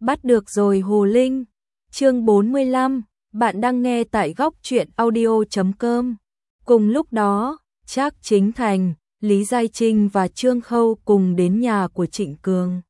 Bắt được rồi Hồ Linh. Chương 45, bạn đang nghe tại góc truyện audio.com. Cùng lúc đó, Trác Chính Thành, Lý Giai Trinh và Trương Khâu cùng đến nhà của Trịnh Cường.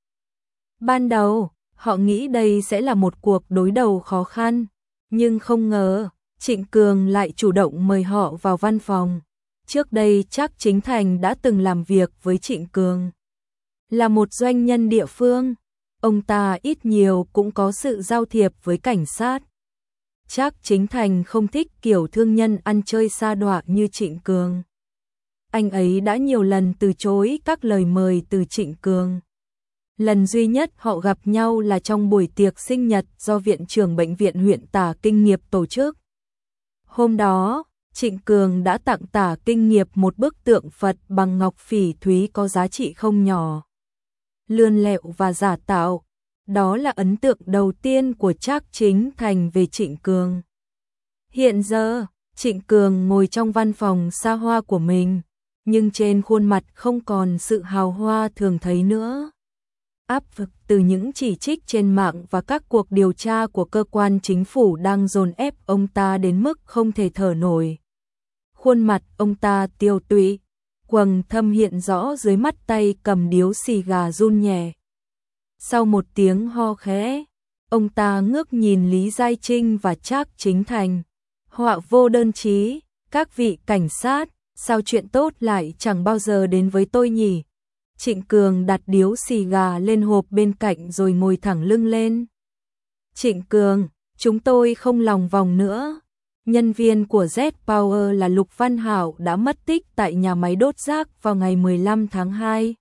Ban đầu, họ nghĩ đây sẽ là một cuộc đối đầu khó khăn, nhưng không ngờ, Trịnh Cường lại chủ động mời họ vào văn phòng. Trước đây Trác Chính Thành đã từng làm việc với Trịnh Cường. Là một doanh nhân địa phương, ông ta ít nhiều cũng có sự giao thiệp với cảnh sát. Trác Chính Thành không thích kiểu thương nhân ăn chơi sa đọa như Trịnh Cường. Anh ấy đã nhiều lần từ chối các lời mời từ Trịnh Cường. Lần duy nhất họ gặp nhau là trong buổi tiệc sinh nhật do viện trưởng bệnh viện huyện Tả Kinh Nghiệp tổ chức. Hôm đó, Trịnh Cường đã tặng Tả Kinh Nghiệp một bức tượng Phật bằng ngọc phỉ thúy có giá trị không nhỏ. Lươn lẹo và giả tạo, đó là ấn tượng đầu tiên của Trác Chính Thành về Trịnh Cường. Hiện giờ, Trịnh Cường ngồi trong văn phòng xa hoa của mình, nhưng trên khuôn mặt không còn sự hào hoa thường thấy nữa. Áp lực từ những chỉ trích trên mạng và các cuộc điều tra của cơ quan chính phủ đang dồn ép ông ta đến mức không thể thở nổi. Khuôn mặt ông ta tiêu tụy, quầng thâm hiện rõ dưới mắt, tay cầm điếu xì gà run nhẹ. Sau một tiếng ho khẽ, ông ta ngước nhìn Lý Giai Trinh và Trác Chính Thành. Họa vô đơn chí, các vị cảnh sát, sao chuyện tốt lại chẳng bao giờ đến với tôi nhỉ? Trịnh Cường đặt điếu xì gà lên hộp bên cạnh rồi ngồi thẳng lưng lên. Trịnh Cường, chúng tôi không lòng vòng nữa. Nhân viên của Z Power là Lục Văn Hảo đã mất tích tại nhà máy đốt rác vào ngày 15 tháng 2.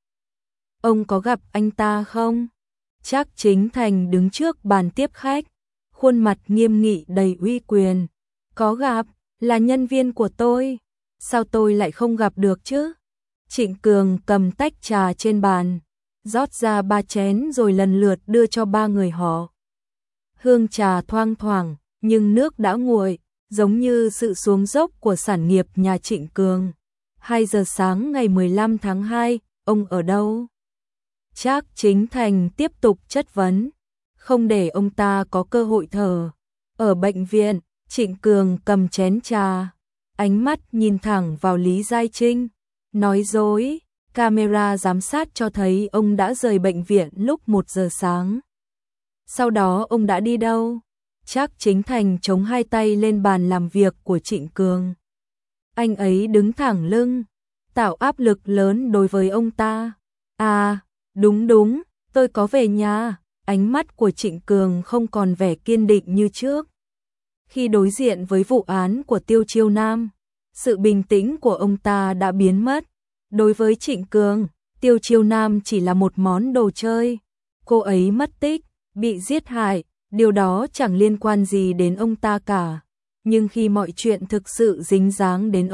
Ông có gặp anh ta không? Trác Chính Thành đứng trước bàn tiếp khách, khuôn mặt nghiêm nghị đầy uy quyền. Có gặp, là nhân viên của tôi. Sao tôi lại không gặp được chứ? Trịnh Cường cầm tách trà trên bàn, rót ra 3 chén rồi lần lượt đưa cho 3 người họ. Hương trà thoang thoảng, nhưng nước đã nguội, giống như sự xuống dốc của sản nghiệp nhà Trịnh Cường. 2 giờ sáng ngày 15 tháng 2, ông ở đâu? Trác Chính Thành tiếp tục chất vấn, không để ông ta có cơ hội thở. Ở bệnh viện, Trịnh Cường cầm chén trà, ánh mắt nhìn thẳng vào Lý Giai Trinh, nói dối, camera giám sát cho thấy ông đã rời bệnh viện lúc 1 giờ sáng. Sau đó ông đã đi đâu? Trác Chính Thành chống hai tay lên bàn làm việc của Trịnh Cường. Anh ấy đứng thẳng lưng, tạo áp lực lớn đối với ông ta. À, đúng, tôi có về nhà. Ánh mắt của Trịnh Cường không còn vẻ kiên định như trước. Khi đối diện với vụ án của Tiêu Chiêu Nam, sự bình tĩnh của ông ta đã biến mất. Đối với Trịnh Cường, Tiêu Chiêu Nam chỉ là một món đồ chơi. Cô ấy mất tích, bị giết hại, điều đó chẳng liên quan gì đến ông ta cả. Nhưng khi mọi chuyện thực sự dính dáng đến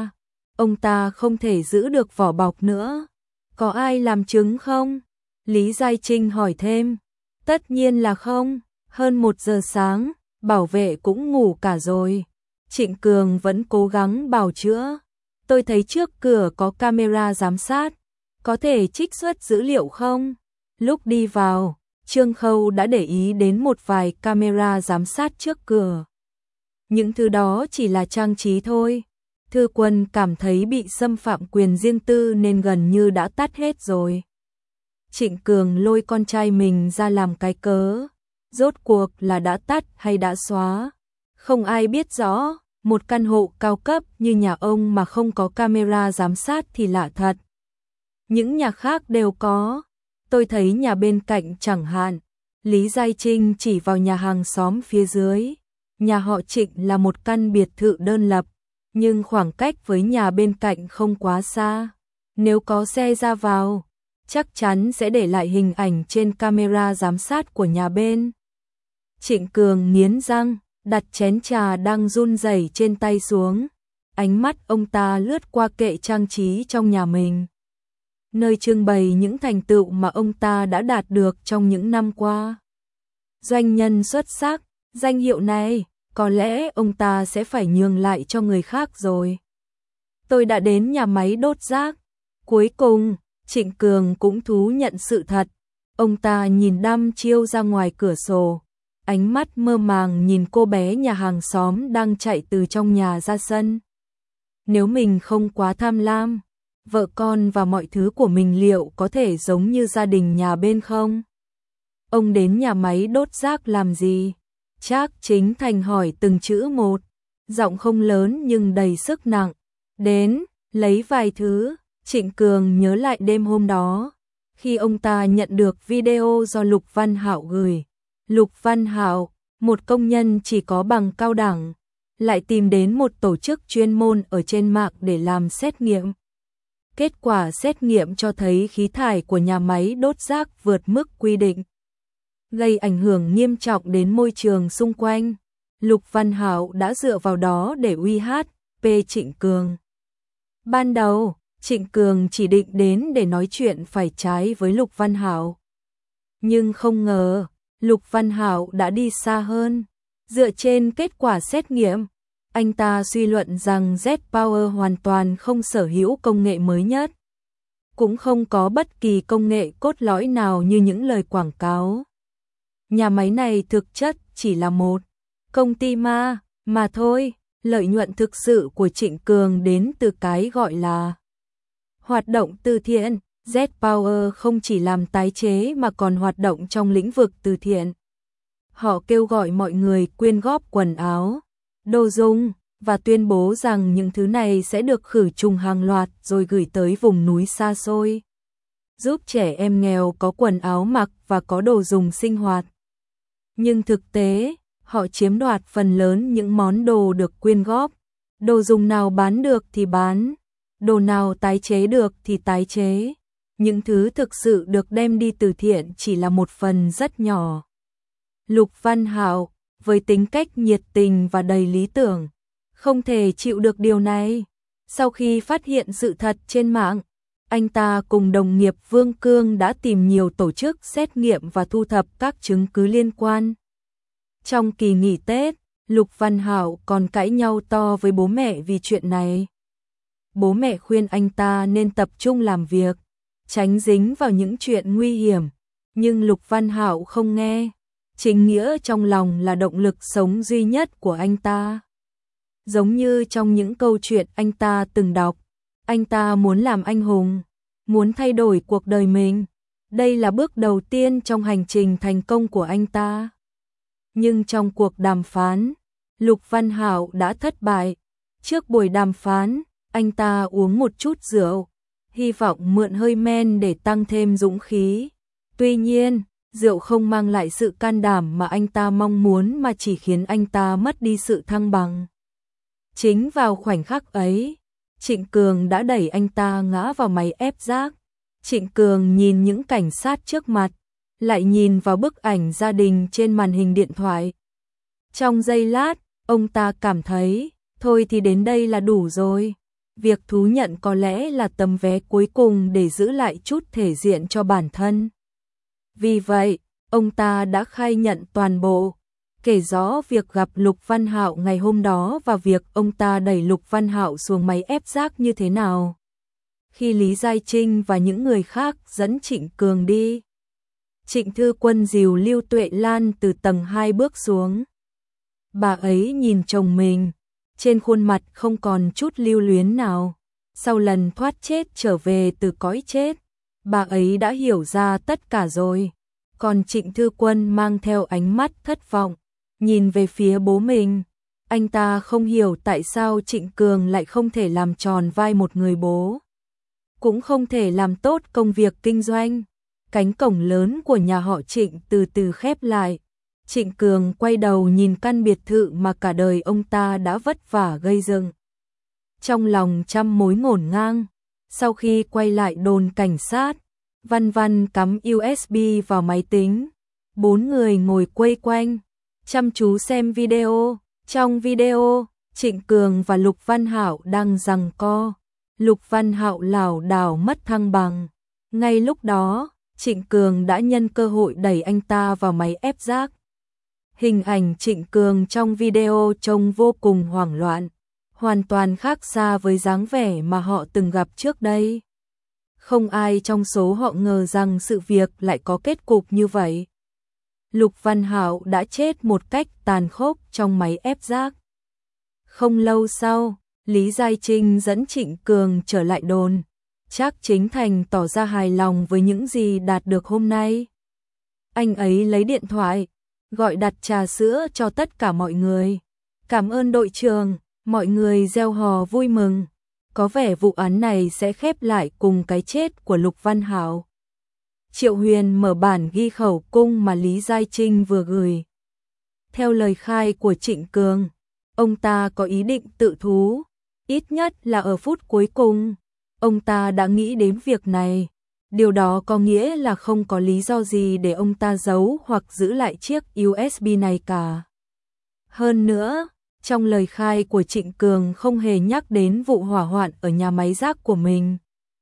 ông ta không thể giữ được vỏ bọc nữa. Có ai làm chứng không? Lý Giai Trinh hỏi thêm. Tất nhiên là không, hơn 1 giờ sáng, bảo vệ cũng ngủ cả rồi. Trịnh Cường vẫn cố gắng bào chữa. Tôi thấy trước cửa có camera giám sát, có thể trích xuất dữ liệu không? Lúc đi vào, Trương Khâu đã để ý đến một vài camera giám sát trước cửa. Những thứ đó chỉ là trang trí thôi. Thư Quân cảm thấy bị xâm phạm quyền riêng tư nên gần như đã tắt hết rồi. Trịnh Cường lôi con trai mình ra làm cái cớ. Rốt cuộc là đã tắt hay đã xóa? Không ai biết rõ. Một căn hộ cao cấp như nhà ông mà không có camera giám sát thì lạ thật. Những nhà khác đều có. Tôi thấy nhà bên cạnh chẳng hạn. Lý Giai Trinh chỉ vào nhà hàng xóm phía dưới. Nhà họ Trịnh là một căn biệt thự đơn lập, nhưng khoảng cách với nhà bên cạnh không quá xa. Nếu có xe ra vào, chắc chắn sẽ để lại hình ảnh trên camera giám sát của nhà bên. Trịnh Cường nghiến răng, đặt chén trà đang run rẩy trên tay xuống. Ánh mắt ông ta lướt qua kệ trang trí trong nhà mình, nơi trưng bày những thành tựu mà ông ta đã đạt được trong những năm qua. Doanh nhân xuất sắc, danh hiệu này, có lẽ ông ta sẽ phải nhường lại cho người khác rồi. Tôi đã đến nhà máy đốt rác. Cuối cùng, Trịnh Cường cũng thú nhận sự thật. Ông ta nhìn đăm chiêu ra ngoài cửa sổ, ánh mắt mơ màng nhìn cô bé nhà hàng xóm đang chạy từ trong nhà ra sân. Nếu mình không quá tham lam, vợ con và mọi thứ của mình liệu có thể giống như gia đình nhà bên không? Ông đến nhà máy đốt rác làm gì? Trác Chính Thành hỏi từng chữ một, giọng không lớn nhưng đầy sức nặng. Đến, lấy vài thứ. Trịnh Cường nhớ lại đêm hôm đó, khi ông ta nhận được video do Lục Văn Hạo gửi. Lục Văn Hạo, một công nhân chỉ có bằng cao đẳng, lại tìm đến một tổ chức chuyên môn ở trên mạng để làm xét nghiệm. Kết quả xét nghiệm cho thấy khí thải của nhà máy đốt rác vượt mức quy định, gây ảnh hưởng nghiêm trọng đến môi trường xung quanh. Lục Văn Hạo đã dựa vào đó để uy hiếp Trịnh Cường. Ban đầu, Trịnh Cường chỉ định đến để nói chuyện phải trái với Lục Văn Hạo. Nhưng không ngờ, Lục Văn Hạo đã đi xa hơn. Dựa trên kết quả xét nghiệm, anh ta suy luận rằng Z-Power hoàn toàn không sở hữu công nghệ mới nhất, cũng không có bất kỳ công nghệ cốt lõi nào như những lời quảng cáo. Nhà máy này thực chất chỉ là một công ty mà thôi. Lợi nhuận thực sự của Trịnh Cường đến từ cái gọi là hoạt động từ thiện. Z-Power không chỉ làm tái chế mà còn hoạt động trong lĩnh vực từ thiện. Họ kêu gọi mọi người quyên góp quần áo, đồ dùng và tuyên bố rằng những thứ này sẽ được khử trùng hàng loạt rồi gửi tới vùng núi xa xôi, giúp trẻ em nghèo có quần áo mặc và có đồ dùng sinh hoạt. Nhưng thực tế, họ chiếm đoạt phần lớn những món đồ được quyên góp. Đồ dùng nào bán được thì bán, đồ nào tái chế được thì tái chế. Những thứ thực sự được đem đi từ thiện chỉ là một phần rất nhỏ. Lục Văn Hạo, với tính cách nhiệt tình và đầy lý tưởng, không thể chịu được điều này. Sau khi phát hiện sự thật trên mạng, anh ta cùng đồng nghiệp Vương Cương đã tìm nhiều tổ chức xét nghiệm và thu thập các chứng cứ liên quan. Trong kỳ nghỉ Tết, Lục Văn Hạo còn cãi nhau to với bố mẹ vì chuyện này. Bố mẹ khuyên anh ta nên tập trung làm việc, tránh dính vào những chuyện nguy hiểm, nhưng Lục Văn Hạo không nghe. Chính nghĩa trong lòng là động lực sống duy nhất của anh ta. Giống như trong những câu chuyện anh ta từng đọc, anh ta muốn làm anh hùng, muốn thay đổi cuộc đời mình. Đây là bước đầu tiên trong hành trình thành công của anh ta. Nhưng trong cuộc đàm phán, Lục Văn Hạo đã thất bại. Trước buổi đàm phán, anh ta uống một chút rượu, hy vọng mượn hơi men để tăng thêm dũng khí. Tuy nhiên, rượu không mang lại sự can đảm mà anh ta mong muốn mà chỉ khiến anh ta mất đi sự thăng bằng. Chính vào khoảnh khắc ấy, Trịnh Cường đã đẩy anh ta ngã vào máy ép rác. Trịnh Cường nhìn những cảnh sát trước mặt, lại nhìn vào bức ảnh gia đình trên màn hình điện thoại. Trong giây lát, ông ta cảm thấy, thôi thì đến đây là đủ rồi. Việc thú nhận có lẽ là tấm vé cuối cùng để giữ lại chút thể diện cho bản thân. Vì vậy, ông ta đã khai nhận toàn bộ, kể rõ việc gặp Lục Văn Hạo ngày hôm đó và việc ông ta đẩy Lục Văn Hạo xuống máy ép rác như thế nào. Khi Lý Giai Trinh và những người khác dẫn Trịnh Cường đi, Trịnh Thư Quân dìu Lưu Tuệ Lan từ tầng 2 bước xuống. Bà ấy nhìn chồng mình, trên khuôn mặt không còn chút lưu luyến nào. Sau lần thoát chết trở về từ cõi chết, bà ấy đã hiểu ra tất cả rồi. Còn Trịnh Thư Quân mang theo ánh mắt thất vọng, nhìn về phía bố mình. Anh ta không hiểu tại sao Trịnh Cường lại không thể làm tròn vai một người bố, cũng không thể làm tốt công việc kinh doanh. Cánh cổng lớn của nhà họ Trịnh từ từ khép lại. Trịnh Cường quay đầu nhìn căn biệt thự mà cả đời ông ta đã vất vả gây dựng. Trong lòng trăm mối ngổn ngang. Sau khi quay lại đồn cảnh sát, Văn Văn cắm USB vào máy tính. 4 người ngồi quây quanh, chăm chú xem video. Trong video, Trịnh Cường và Lục Văn Hạo đang giằng co. Lục Văn Hạo lảo đảo mất thăng bằng. Ngay lúc đó, Trịnh Cường đã nhân cơ hội đẩy anh ta vào máy ép rác. Hình ảnh Trịnh Cường trong video trông vô cùng hoảng loạn, hoàn toàn khác xa với dáng vẻ mà họ từng gặp trước đây. Không ai trong số họ ngờ rằng sự việc lại có kết cục như vậy. Lục Văn Hạo đã chết một cách tàn khốc trong máy ép rác. Không lâu sau, Lý Giai Trinh dẫn Trịnh Cường trở lại đồn. Trác Chính Thành tỏ ra hài lòng với những gì đạt được hôm nay. Anh ấy lấy điện thoại, gọi đặt trà sữa cho tất cả mọi người. Cảm ơn đội trưởng, mọi người reo hò vui mừng. Có vẻ vụ án này sẽ khép lại cùng cái chết của Lục Văn Hạo. Triệu Huyền mở bản ghi khẩu cung mà Lý Giai Trinh vừa gửi. Theo lời khai của Trịnh Cường, ông ta có ý định tự thú, ít nhất là ở phút cuối cùng. Ông ta đã nghĩ đến việc này. Điều đó có nghĩa là không có lý do gì để ông ta giấu hoặc giữ lại chiếc USB này cả. Hơn nữa, trong lời khai của Trịnh Cường không hề nhắc đến vụ hỏa hoạn ở nhà máy rác của mình.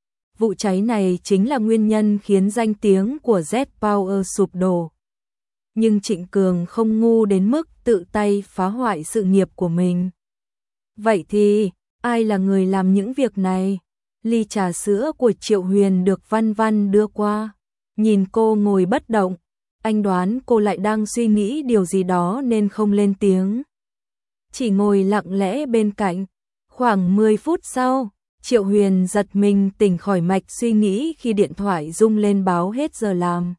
Vụ cháy này chính là nguyên nhân khiến danh tiếng của Z-Power sụp đổ. Nhưng Trịnh Cường không ngu đến mức tự tay phá hoại sự nghiệp của mình. Vậy thì, ai là người làm những việc này? Ly trà sữa của Triệu Huyền được Văn Văn đưa qua. Nhìn cô ngồi bất động, anh đoán cô lại đang suy nghĩ điều gì đó nên không lên tiếng. Chỉ ngồi lặng lẽ bên cạnh. Khoảng 10 phút sau, Triệu Huyền giật mình tỉnh khỏi mạch suy nghĩ khi điện thoại rung lên báo hết giờ làm.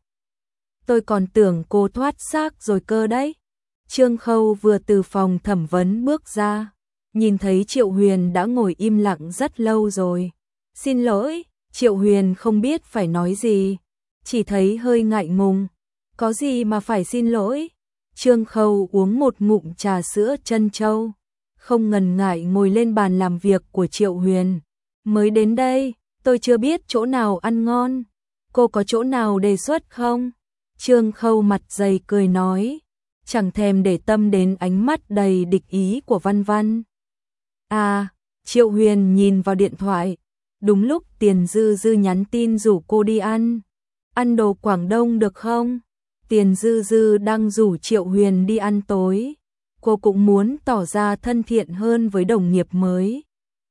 Tôi còn tưởng cô thoát xác rồi cơ đấy. Trương Khâu vừa từ phòng thẩm vấn bước ra, nhìn thấy Triệu Huyền đã ngồi im lặng rất lâu rồi. Xin lỗi, Triệu Huyền không biết phải nói gì, chỉ thấy hơi ngại ngùng. Có gì mà phải xin lỗi? Trương Khâu uống một ngụm trà sữa trân châu, không ngần ngại ngồi lên bàn làm việc của Triệu Huyền. Mới đến đây, tôi chưa biết chỗ nào ăn ngon. Cô có chỗ nào đề xuất không? Trương Khâu mặt dày cười nói, chẳng thèm để tâm đến ánh mắt đầy địch ý của Văn Văn. À, Triệu Huyền nhìn vào điện thoại. Đúng lúc Tiền Dư Dư nhắn tin rủ cô đi ăn. Ăn đồ Quảng Đông được không? Tiền Dư Dư đang rủ Triệu Huyền đi ăn tối. Cô cũng muốn tỏ ra thân thiện hơn với đồng nghiệp mới.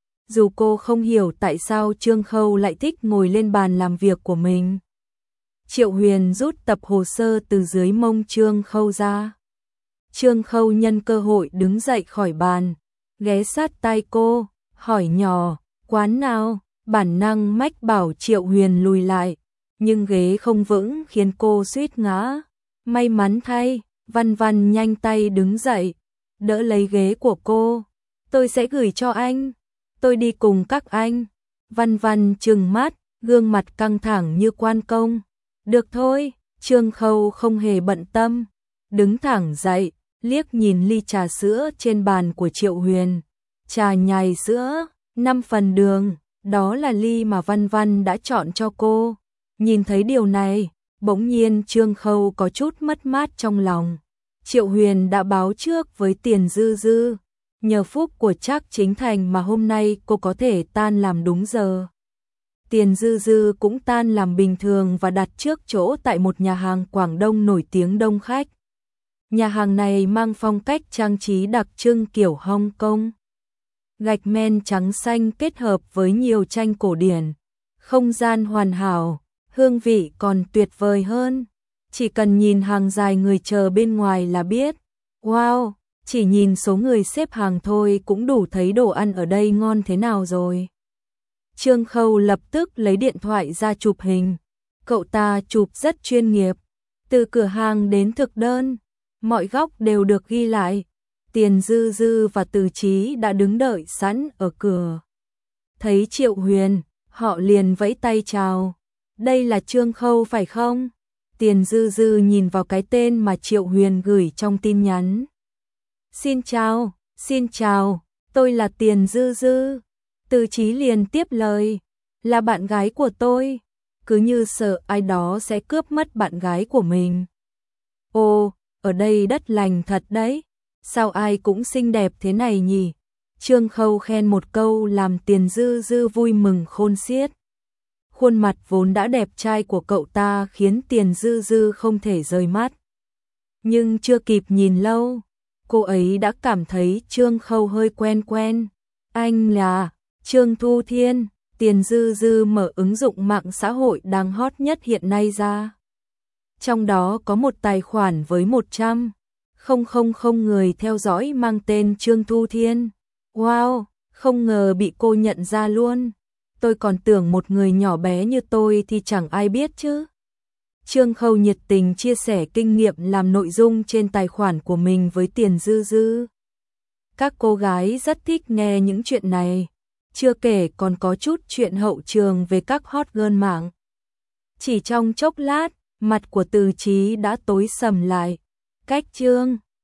Dù cô không hiểu tại sao Trương Khâu lại thích ngồi lên bàn làm việc của mình. Triệu Huyền rút tập hồ sơ từ dưới mông Trương Khâu ra. Trương Khâu nhân cơ hội đứng dậy khỏi bàn, ghé sát tai cô, hỏi nhỏ, quán nào? Bản năng mách bảo Triệu Huyền lùi lại, nhưng ghế không vững khiến cô suýt ngã. May mắn thay, Văn Văn nhanh tay đứng dậy, đỡ lấy ghế của cô. Tôi sẽ gửi cho anh. Tôi đi cùng các anh. Văn Văn trừng mắt, gương mặt căng thẳng như quan công. Được thôi, Trương Khâu không hề bận tâm. Đứng thẳng dậy, liếc nhìn ly trà sữa trên bàn của Triệu Huyền. Trà nhài sữa, 5 phần đường. Đó là ly mà Văn Văn đã chọn cho cô. Nhìn thấy điều này, bỗng nhiên Trương Khâu có chút mất mát trong lòng. Triệu Huyền đã báo trước với Tiền Dư Dư. Nhờ phúc của Trác Chính Thành mà hôm nay cô có thể tan làm đúng giờ. Tiền Dư Dư cũng tan làm bình thường và đặt trước chỗ tại một nhà hàng Quảng Đông nổi tiếng đông khách. Nhà hàng này mang phong cách trang trí đặc trưng kiểu Hong Kong. Gạch men trắng xanh kết hợp với nhiều tranh cổ điển, không gian hoàn hảo, hương vị còn tuyệt vời hơn. Chỉ cần nhìn hàng dài người chờ bên ngoài là biết. Wow, chỉ nhìn số người xếp hàng thôi cũng đủ thấy đồ ăn ở đây ngon thế nào rồi. Trương Khâu lập tức lấy điện thoại ra chụp hình. Cậu ta chụp rất chuyên nghiệp, từ cửa hàng đến thực đơn, mọi góc đều được ghi lại. Tiền Dư Dư và Từ Chí đã đứng đợi sẵn ở cửa. Thấy Triệu Huyền, họ liền vẫy tay chào. Đây là Trương Khâu phải không? Tiền Dư Dư nhìn vào cái tên mà Triệu Huyền gửi trong tin nhắn. Xin chào, tôi là Tiền Dư Dư. Từ Chí liền tiếp lời, là bạn gái của tôi. Cứ như sợ ai đó sẽ cướp mất bạn gái của mình. Ồ, ở đây đất lành thật đấy. Sao ai cũng xinh đẹp thế này nhỉ? Trương Khâu khen một câu làm Tiền Dư Dư vui mừng khôn xiết. Khuôn mặt vốn đã đẹp trai của cậu ta khiến Tiền Dư Dư không thể rời mắt. Nhưng chưa kịp nhìn lâu, cô ấy đã cảm thấy Trương Khâu hơi quen quen. Anh là Trương Thu Thiên, Tiền Dư Dư mở ứng dụng mạng xã hội đang hot nhất hiện nay ra. Trong đó có một tài khoản với 100,000 người theo dõi mang tên Trương Thu Thiên. Wow, không ngờ bị cô nhận ra luôn. Tôi còn tưởng một người nhỏ bé như tôi thì chẳng ai biết chứ. Trương Khâu nhiệt tình chia sẻ kinh nghiệm làm nội dung trên tài khoản của mình với Tiền Dư Dư. Các cô gái rất thích nghe những chuyện này. Chưa kể còn có chút chuyện hậu trường về các hot girl mạng. Chỉ trong chốc lát, mặt của Từ Chí đã tối sầm lại. Cách Trương